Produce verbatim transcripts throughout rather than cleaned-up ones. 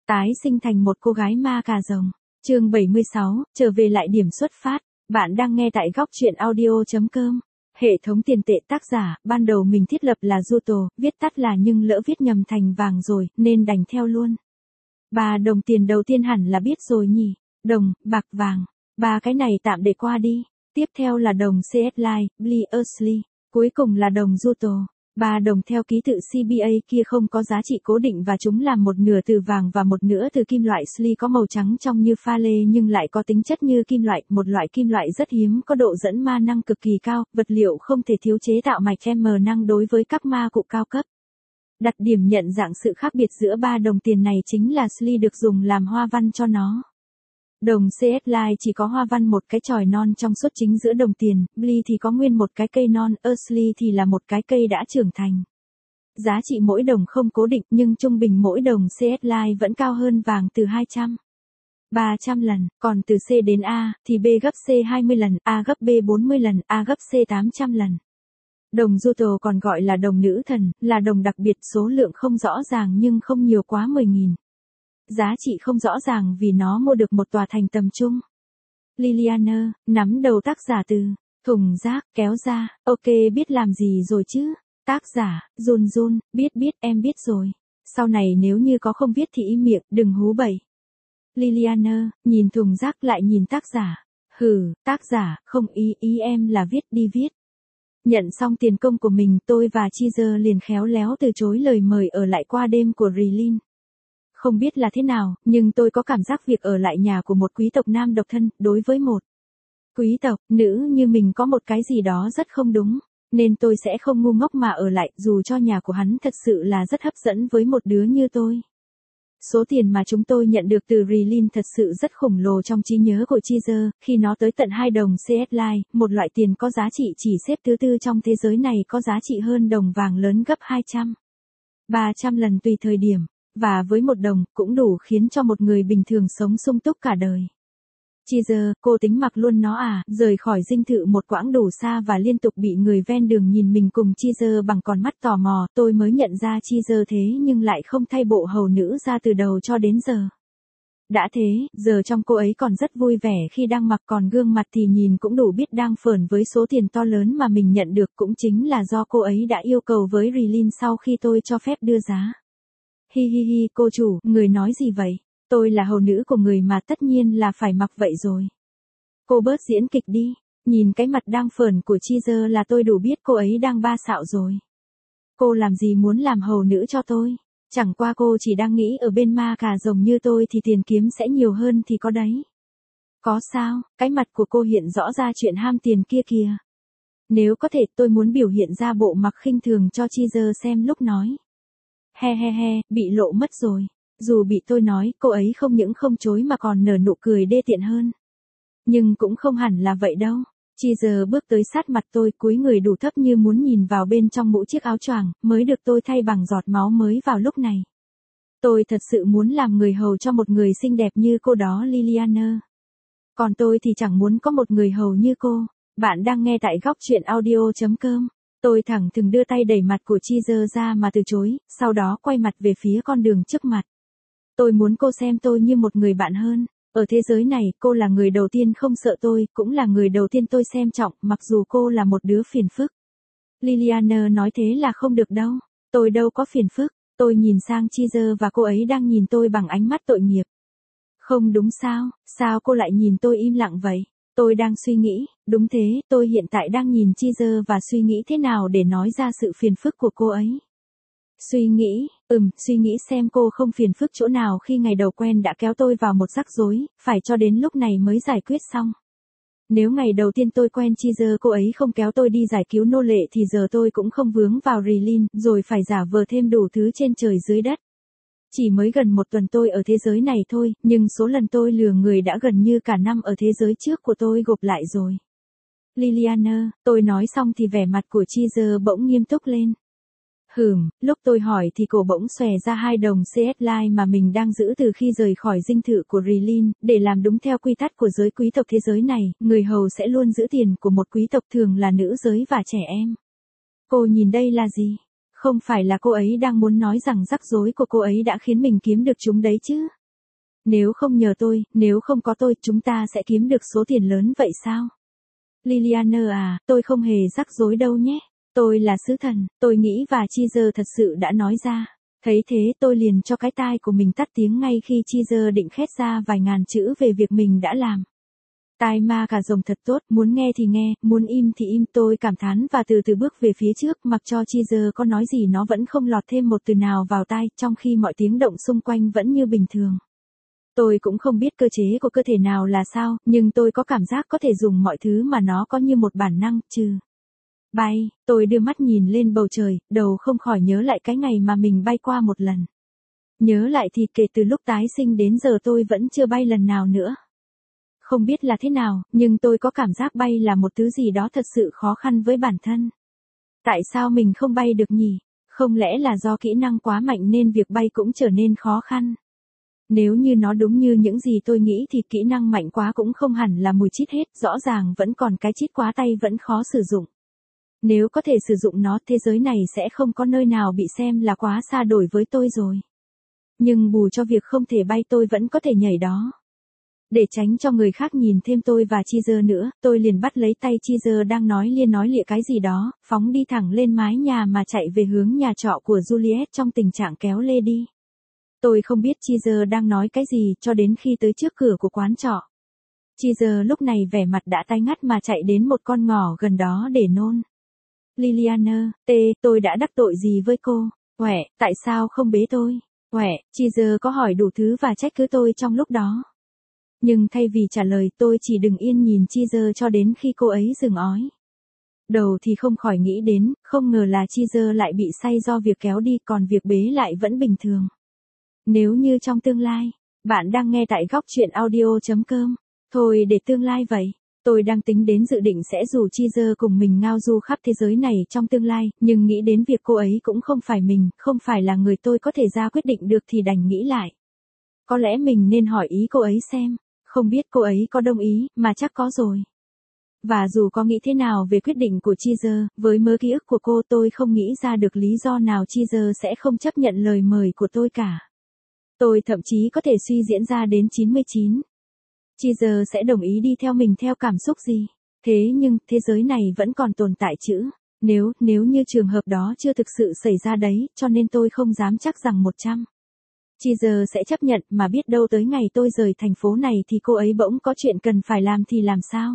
Tái sinh thành một cô gái ma cà rồng. Chương bảy mươi sáu, trở về lại điểm xuất phát. Bạn đang nghe tại góc truyện audio chấm com. Hệ thống tiền tệ tác giả, ban đầu mình thiết lập là Juto, viết tắt là nhưng lỡ viết nhầm thành vàng rồi, nên đành theo luôn. Ba đồng tiền đầu tiên hẳn là biết rồi nhỉ. Đồng, bạc, vàng. Ba cái này tạm để qua đi. Tiếp theo là đồng xê ét Lite, Blearsly. Cuối cùng là đồng Juto. Ba đồng theo ký tự xê bê a kia không có giá trị cố định và chúng làm một nửa từ vàng và một nửa từ kim loại Sli có màu trắng trong như pha lê nhưng lại có tính chất như kim loại, một loại kim loại rất hiếm có độ dẫn ma năng cực kỳ cao, vật liệu không thể thiếu chế tạo mạch M năng đối với các ma cụ cao cấp. Đặc điểm nhận dạng sự khác biệt giữa ba đồng tiền này chính là Sli được dùng làm hoa văn cho nó. Đồng xê ét Lite chỉ có hoa văn một cái chòi non trong suốt chính giữa đồng tiền, Ble thì có nguyên một cái cây non, Earthly thì là một cái cây đã trưởng thành. Giá trị mỗi đồng không cố định nhưng trung bình mỗi đồng xê ét Lite vẫn cao hơn vàng từ hai trăm, ba trăm lần, còn từ C đến A thì B gấp C hai mươi lần, A gấp B bốn mươi lần, A gấp C tám trăm lần. Đồng Juto còn gọi là đồng nữ thần, là đồng đặc biệt số lượng không rõ ràng nhưng không nhiều quá mười nghìn. Giá trị không rõ ràng vì nó mua được một tòa thành tầm trung. Liliana, nắm đầu tác giả từ thùng rác kéo ra, ok biết làm gì rồi chứ. Tác giả, Jun Jun, biết biết em biết rồi. Sau này nếu như có không viết thì im miệng, đừng hú bẩy. Liliana, nhìn thùng rác lại nhìn tác giả. Hừ, tác giả, không ý ý em là viết đi viết. Nhận xong tiền công của mình tôi và Cheezer liền khéo léo từ chối lời mời ở lại qua đêm của Rilin. Không biết là thế nào, nhưng tôi có cảm giác việc ở lại nhà của một quý tộc nam độc thân, đối với một quý tộc, nữ như mình có một cái gì đó rất không đúng, nên tôi sẽ không ngu ngốc mà ở lại, dù cho nhà của hắn thật sự là rất hấp dẫn với một đứa như tôi. Số tiền mà chúng tôi nhận được từ Rilin thật sự rất khổng lồ trong trí nhớ của Cheezer, khi nó tới tận hai đồng xê ét Lite, một loại tiền có giá trị chỉ xếp thứ tư trong thế giới này có giá trị hơn đồng vàng lớn gấp hai trăm, ba trăm lần tùy thời điểm. Và với một đồng, cũng đủ khiến cho một người bình thường sống sung túc cả đời. Cheezer, cô tính mặc luôn nó à, rời khỏi dinh thự một quãng đủ xa và liên tục bị người ven đường nhìn mình cùng Cheezer bằng con mắt tò mò, tôi mới nhận ra Cheezer thế nhưng lại không thay bộ hầu nữ ra từ đầu cho đến giờ. Đã thế, giờ trong cô ấy còn rất vui vẻ khi đang mặc còn gương mặt thì nhìn cũng đủ biết đang phởn với số tiền to lớn mà mình nhận được cũng chính là do cô ấy đã yêu cầu với Rilin sau khi tôi cho phép đưa giá. Hi hi hi, cô chủ, người nói gì vậy? Tôi là hầu nữ của người mà tất nhiên là phải mặc vậy rồi. Cô bớt diễn kịch đi, nhìn cái mặt đang phởn của Cheezer là tôi đủ biết cô ấy đang ba xạo rồi. Cô làm gì muốn làm hầu nữ cho tôi? Chẳng qua cô chỉ đang nghĩ ở bên ma cà rồng như tôi thì tiền kiếm sẽ nhiều hơn thì có đấy. Có sao, cái mặt của cô hiện rõ ra chuyện ham tiền kia kìa. Nếu có thể tôi muốn biểu hiện ra bộ mặt khinh thường cho Cheezer xem lúc nói. He he he, bị lộ mất rồi. Dù bị tôi nói, cô ấy không những không chối mà còn nở nụ cười đê tiện hơn. Nhưng cũng không hẳn là vậy đâu. Cheezer bước tới sát mặt tôi, cúi người đủ thấp như muốn nhìn vào bên trong mũ chiếc áo choàng, mới được tôi thay bằng giọt máu mới vào lúc này. Tôi thật sự muốn làm người hầu cho một người xinh đẹp như cô đó Liliana. Còn tôi thì chẳng muốn có một người hầu như cô. Bạn đang nghe tại góc truyện audio chấm com. Tôi thẳng thừng đưa tay đẩy mặt của Cheezer ra mà từ chối, sau đó quay mặt về phía con đường trước mặt. Tôi muốn cô xem tôi như một người bạn hơn. Ở thế giới này, cô là người đầu tiên không sợ tôi, cũng là người đầu tiên tôi xem trọng, mặc dù cô là một đứa phiền phức. Liliana nói thế là không được đâu. Tôi đâu có phiền phức. Tôi nhìn sang Cheezer và cô ấy đang nhìn tôi bằng ánh mắt tội nghiệp. Không đúng sao, sao cô lại nhìn tôi im lặng vậy? Tôi đang suy nghĩ, đúng thế, tôi hiện tại đang nhìn Cheezer và suy nghĩ thế nào để nói ra sự phiền phức của cô ấy. Suy nghĩ, ừm, suy nghĩ xem cô không phiền phức chỗ nào khi ngày đầu quen đã kéo tôi vào một rắc rối, phải cho đến lúc này mới giải quyết xong. Nếu ngày đầu tiên tôi quen Cheezer cô ấy không kéo tôi đi giải cứu nô lệ thì giờ tôi cũng không vướng vào Rilin, rồi phải giả vờ thêm đủ thứ trên trời dưới đất. Chỉ mới gần một tuần tôi ở thế giới này thôi, nhưng số lần tôi lừa người đã gần như cả năm ở thế giới trước của tôi gộp lại rồi. Liliana, tôi nói xong thì vẻ mặt của Cheezer bỗng nghiêm túc lên. Hừm, lúc tôi hỏi thì cổ bỗng xòe ra hai đồng xê ét Lite mà mình đang giữ từ khi rời khỏi dinh thự của Rilin, để làm đúng theo quy tắc của giới quý tộc thế giới này, người hầu sẽ luôn giữ tiền của một quý tộc thường là nữ giới và trẻ em. Cô nhìn đây là gì? Không phải là cô ấy đang muốn nói rằng rắc rối của cô ấy đã khiến mình kiếm được chúng đấy chứ? Nếu không nhờ tôi, nếu không có tôi, chúng ta sẽ kiếm được số tiền lớn vậy sao? Liliana à, tôi không hề rắc rối đâu nhé. Tôi là sứ thần, tôi nghĩ và Cheezer thật sự đã nói ra. Thấy thế tôi liền cho cái tai của mình tắt tiếng ngay khi Cheezer định khét ra vài ngàn chữ về việc mình đã làm. Tai ma cà rồng thật tốt, muốn nghe thì nghe, muốn im thì im, tôi cảm thán và từ từ bước về phía trước, mặc cho Cheezer có nói gì nó vẫn không lọt thêm một từ nào vào tai, trong khi mọi tiếng động xung quanh vẫn như bình thường. Tôi cũng không biết cơ chế của cơ thể nào là sao, nhưng tôi có cảm giác có thể dùng mọi thứ mà nó có như một bản năng, trừ bay. Tôi đưa mắt nhìn lên bầu trời, đầu không khỏi nhớ lại cái ngày mà mình bay qua một lần. Nhớ lại thì kể từ lúc tái sinh đến giờ tôi vẫn chưa bay lần nào nữa. Không biết là thế nào, nhưng tôi có cảm giác bay là một thứ gì đó thật sự khó khăn với bản thân. Tại sao mình không bay được nhỉ? Không lẽ là do kỹ năng quá mạnh nên việc bay cũng trở nên khó khăn? Nếu như nó đúng như những gì tôi nghĩ thì kỹ năng mạnh quá cũng không hẳn là mùi chít hết, rõ ràng vẫn còn cái chít quá tay vẫn khó sử dụng. Nếu có thể sử dụng nó, thế giới này sẽ không có nơi nào bị xem là quá xa đổi với tôi rồi. Nhưng bù cho việc không thể bay tôi vẫn có thể nhảy đó. Để tránh cho người khác nhìn thêm tôi và Cheezer nữa, tôi liền bắt lấy tay Cheezer đang nói liên nói lịa cái gì đó, phóng đi thẳng lên mái nhà mà chạy về hướng nhà trọ của Juliet trong tình trạng kéo lê đi. Tôi không biết Cheezer đang nói cái gì cho đến khi tới trước cửa của quán trọ. Cheezer lúc này vẻ mặt đã tái ngắt mà chạy đến một con ngõ gần đó để nôn. Liliana, tê, tôi đã đắc tội gì với cô? Quẻ, tại sao không bế tôi? Quẻ, Cheezer có hỏi đủ thứ và trách cứ tôi trong lúc đó. Nhưng thay vì trả lời tôi chỉ đứng yên nhìn Cheezer cho đến khi cô ấy dừng ói. Đầu thì không khỏi nghĩ đến, không ngờ là Cheezer lại bị say do việc kéo đi còn việc bế lại vẫn bình thường. Nếu như trong tương lai, bạn đang nghe tại góc truyện audio chấm com. Thôi để tương lai vậy. Tôi đang tính đến dự định sẽ rủ Cheezer cùng mình ngao du khắp thế giới này trong tương lai, nhưng nghĩ đến việc cô ấy cũng không phải mình, không phải là người tôi có thể ra quyết định được thì đành nghĩ lại. Có lẽ mình nên hỏi ý cô ấy xem, không biết cô ấy có đồng ý, mà chắc có rồi. Và dù có nghĩ thế nào về quyết định của Cheezer, với mớ ký ức của cô tôi không nghĩ ra được lý do nào Cheezer sẽ không chấp nhận lời mời của tôi cả. Tôi thậm chí có thể suy diễn ra đến chín mươi chín. Cheezer sẽ đồng ý đi theo mình theo cảm xúc gì. Thế nhưng, thế giới này vẫn còn tồn tại chữ. Nếu, nếu như trường hợp đó chưa thực sự xảy ra đấy, cho nên tôi không dám chắc rằng một trăm. Cheezer sẽ chấp nhận mà biết đâu tới ngày tôi rời thành phố này thì cô ấy bỗng có chuyện cần phải làm thì làm sao?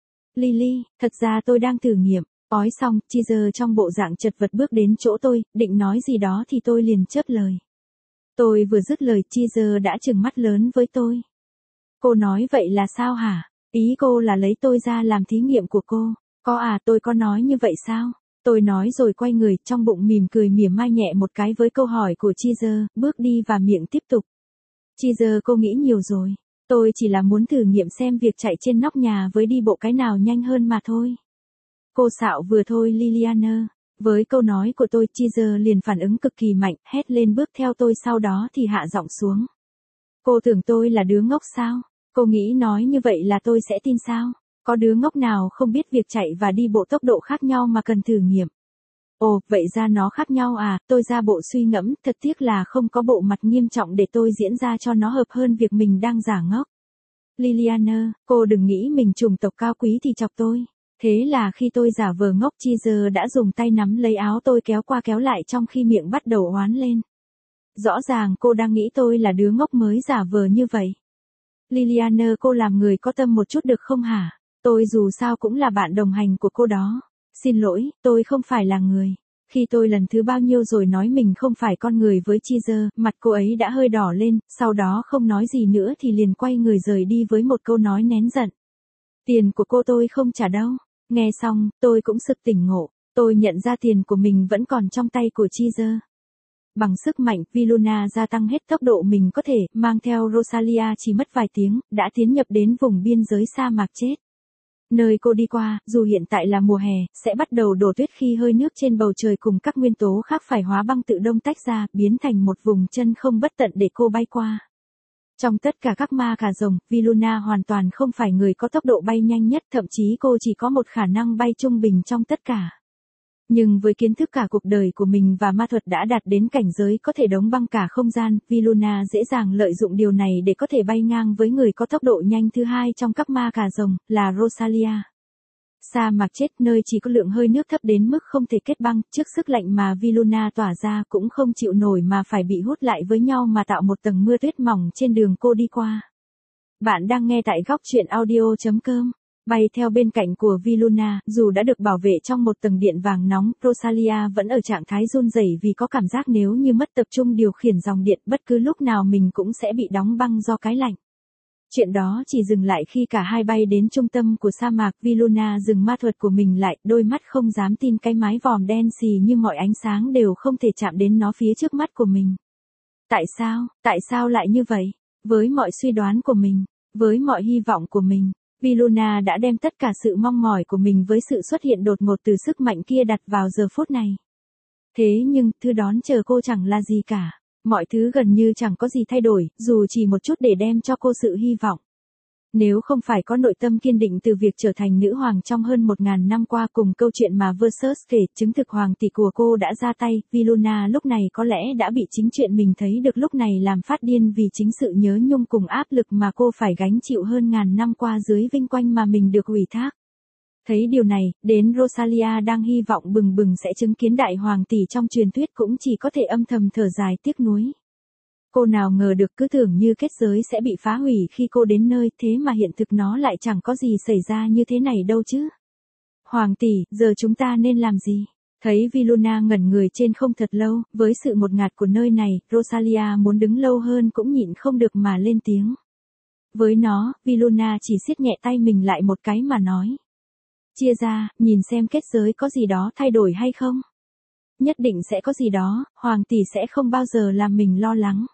Lily, thật ra tôi đang thử nghiệm. Ói xong, Cheezer trong bộ dạng chật vật bước đến chỗ tôi, định nói gì đó thì tôi liền chớp lời. Tôi vừa dứt lời Cheezer đã trừng mắt lớn với tôi. Cô nói vậy là sao hả? Ý cô là lấy tôi ra làm thí nghiệm của cô. Có à, tôi có nói như vậy sao? Tôi nói rồi quay người, trong bụng mỉm cười mỉa mai nhẹ một cái với câu hỏi của Cheezer, bước đi và miệng tiếp tục. Cheezer, cô nghĩ nhiều rồi. Tôi chỉ là muốn thử nghiệm xem việc chạy trên nóc nhà với đi bộ cái nào nhanh hơn mà thôi. Cô xạo vừa thôi Liliana. Với câu nói của tôi, Cheezer liền phản ứng cực kỳ mạnh, hét lên bước theo tôi sau đó thì hạ giọng xuống. Cô tưởng tôi là đứa ngốc sao? Cô nghĩ nói như vậy là tôi sẽ tin sao? Có đứa ngốc nào không biết việc chạy và đi bộ tốc độ khác nhau mà cần thử nghiệm? Ồ, vậy ra nó khác nhau à? Tôi ra bộ suy ngẫm, thật tiếc là không có bộ mặt nghiêm trọng để tôi diễn ra cho nó hợp hơn việc mình đang giả ngốc. Liliana, cô đừng nghĩ mình chủng tộc cao quý thì chọc tôi. Thế là khi tôi giả vờ ngốc, Cheezer đã dùng tay nắm lấy áo tôi kéo qua kéo lại trong khi miệng bắt đầu oán lên. Rõ ràng cô đang nghĩ tôi là đứa ngốc mới giả vờ như vậy. Liliana, cô làm người có tâm một chút được không hả? Tôi dù sao cũng là bạn đồng hành của cô đó. Xin lỗi, tôi không phải là người. Khi tôi lần thứ bao nhiêu rồi nói mình không phải con người với Cheezer, mặt cô ấy đã hơi đỏ lên, sau đó không nói gì nữa thì liền quay người rời đi với một câu nói nén giận. Tiền của cô tôi không trả đâu. Nghe xong, tôi cũng sực tỉnh ngộ. Tôi nhận ra tiền của mình vẫn còn trong tay của Cheezer. Bằng sức mạnh, Viluna gia tăng hết tốc độ mình có thể, mang theo Rosalia chỉ mất vài tiếng, đã tiến nhập đến vùng biên giới sa mạc chết. Nơi cô đi qua, dù hiện tại là mùa hè, sẽ bắt đầu đổ tuyết khi hơi nước trên bầu trời cùng các nguyên tố khác phải hóa băng tự đông tách ra, biến thành một vùng chân không bất tận để cô bay qua. Trong tất cả các ma cà rồng, Viluna hoàn toàn không phải người có tốc độ bay nhanh nhất, thậm chí cô chỉ có một khả năng bay trung bình trong tất cả. Nhưng với kiến thức cả cuộc đời của mình và ma thuật đã đạt đến cảnh giới có thể đóng băng cả không gian, Viluna dễ dàng lợi dụng điều này để có thể bay ngang với người có tốc độ nhanh thứ hai trong các ma cà rồng, là Rosalia. Sa mạc chết, nơi chỉ có lượng hơi nước thấp đến mức không thể kết băng, trước sức lạnh mà Viluna tỏa ra cũng không chịu nổi mà phải bị hút lại với nhau mà tạo một tầng mưa tuyết mỏng trên đường cô đi qua. Bạn đang nghe tại góc truyện audio.com. Bay theo bên cạnh của Viluna, dù đã được bảo vệ trong một tầng điện vàng nóng, Rosalia vẫn ở trạng thái run rẩy vì có cảm giác nếu như mất tập trung điều khiển dòng điện, bất cứ lúc nào mình cũng sẽ bị đóng băng do cái lạnh. Chuyện đó chỉ dừng lại khi cả hai bay đến trung tâm của sa mạc. Viluna dừng ma thuật của mình lại, đôi mắt không dám tin cái mái vòm đen xì như mọi ánh sáng đều không thể chạm đến nó phía trước mắt của mình. Tại sao, tại sao lại như vậy? Với mọi suy đoán của mình, với mọi hy vọng của mình, Viluna đã đem tất cả sự mong mỏi của mình với sự xuất hiện đột ngột từ sức mạnh kia đặt vào giờ phút này. Thế nhưng, thứ đón chờ cô chẳng là gì cả. Mọi thứ gần như chẳng có gì thay đổi, dù chỉ một chút để đem cho cô sự hy vọng. Nếu không phải có nội tâm kiên định từ việc trở thành nữ hoàng trong hơn một ngàn năm qua cùng câu chuyện mà Versus kể, chứng thực hoàng tỷ của cô đã ra tay, Viluna lúc này có lẽ đã bị chính chuyện mình thấy được lúc này làm phát điên vì chính sự nhớ nhung cùng áp lực mà cô phải gánh chịu hơn ngàn năm qua dưới vinh quang mà mình được ủy thác. Thấy điều này, đến Rosalia đang hy vọng bừng bừng sẽ chứng kiến đại hoàng tỷ trong truyền thuyết cũng chỉ có thể âm thầm thở dài tiếc nuối. Cô nào ngờ được, cứ tưởng như kết giới sẽ bị phá hủy khi cô đến nơi, thế mà hiện thực nó lại chẳng có gì xảy ra như thế này đâu chứ. Hoàng tỷ, giờ chúng ta nên làm gì? Thấy Viluna ngẩn người trên không thật lâu, với sự một ngạt của nơi này, Rosalia muốn đứng lâu hơn cũng nhịn không được mà lên tiếng. Với nó, Viluna chỉ siết nhẹ tay mình lại một cái mà nói. Chia ra, nhìn xem kết giới có gì đó thay đổi hay không? Nhất định sẽ có gì đó, hoàng tỷ sẽ không bao giờ làm mình lo lắng.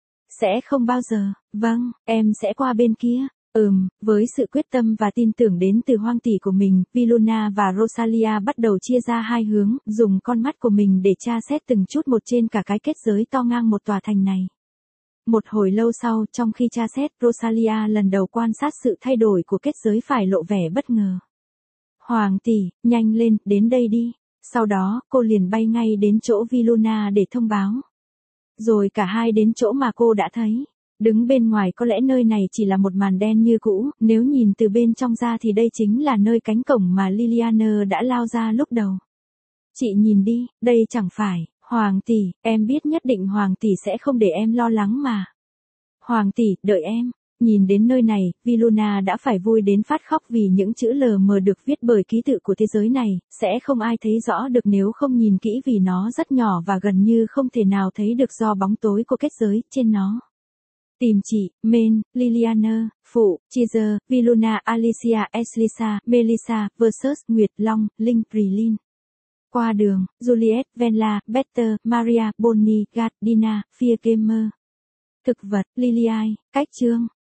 Sẽ không bao giờ, vâng, em sẽ qua bên kia. Ừm, với sự quyết tâm và tin tưởng đến từ hoàng tỷ của mình, Viluna và Rosalia bắt đầu chia ra hai hướng, dùng con mắt của mình để tra xét từng chút một trên cả cái kết giới to ngang một tòa thành này. Một hồi lâu sau, trong khi tra xét, Rosalia lần đầu quan sát sự thay đổi của kết giới phải lộ vẻ bất ngờ. Hoàng tỷ, nhanh lên, đến đây đi. Sau đó, cô liền bay ngay đến chỗ Viluna để thông báo. Rồi cả hai đến chỗ mà cô đã thấy. Đứng bên ngoài có lẽ nơi này chỉ là một màn đen như cũ, nếu nhìn từ bên trong ra thì đây chính là nơi cánh cổng mà Liliana đã lao ra lúc đầu. Chị nhìn đi, đây chẳng phải, hoàng tỷ, em biết nhất định hoàng tỷ sẽ không để em lo lắng mà. Hoàng tỷ, đợi em. Nhìn đến nơi này, Viluna đã phải vui đến phát khóc vì những chữ lờ mờ được viết bởi ký tự của thế giới này, sẽ không ai thấy rõ được nếu không nhìn kỹ vì nó rất nhỏ và gần như không thể nào thấy được do bóng tối của kết giới trên nó. Tìm chị, Men, Liliana, Phụ, Cheezer, Viluna, Alicia, Eslisa, Melissa, Versus, Nguyệt, Long, Linh, Prilin. Qua đường, Juliet, Venla, Better, Maria, Bonnie, Gardina, Fear Gamer. Thực vật, Liliai, cách chương.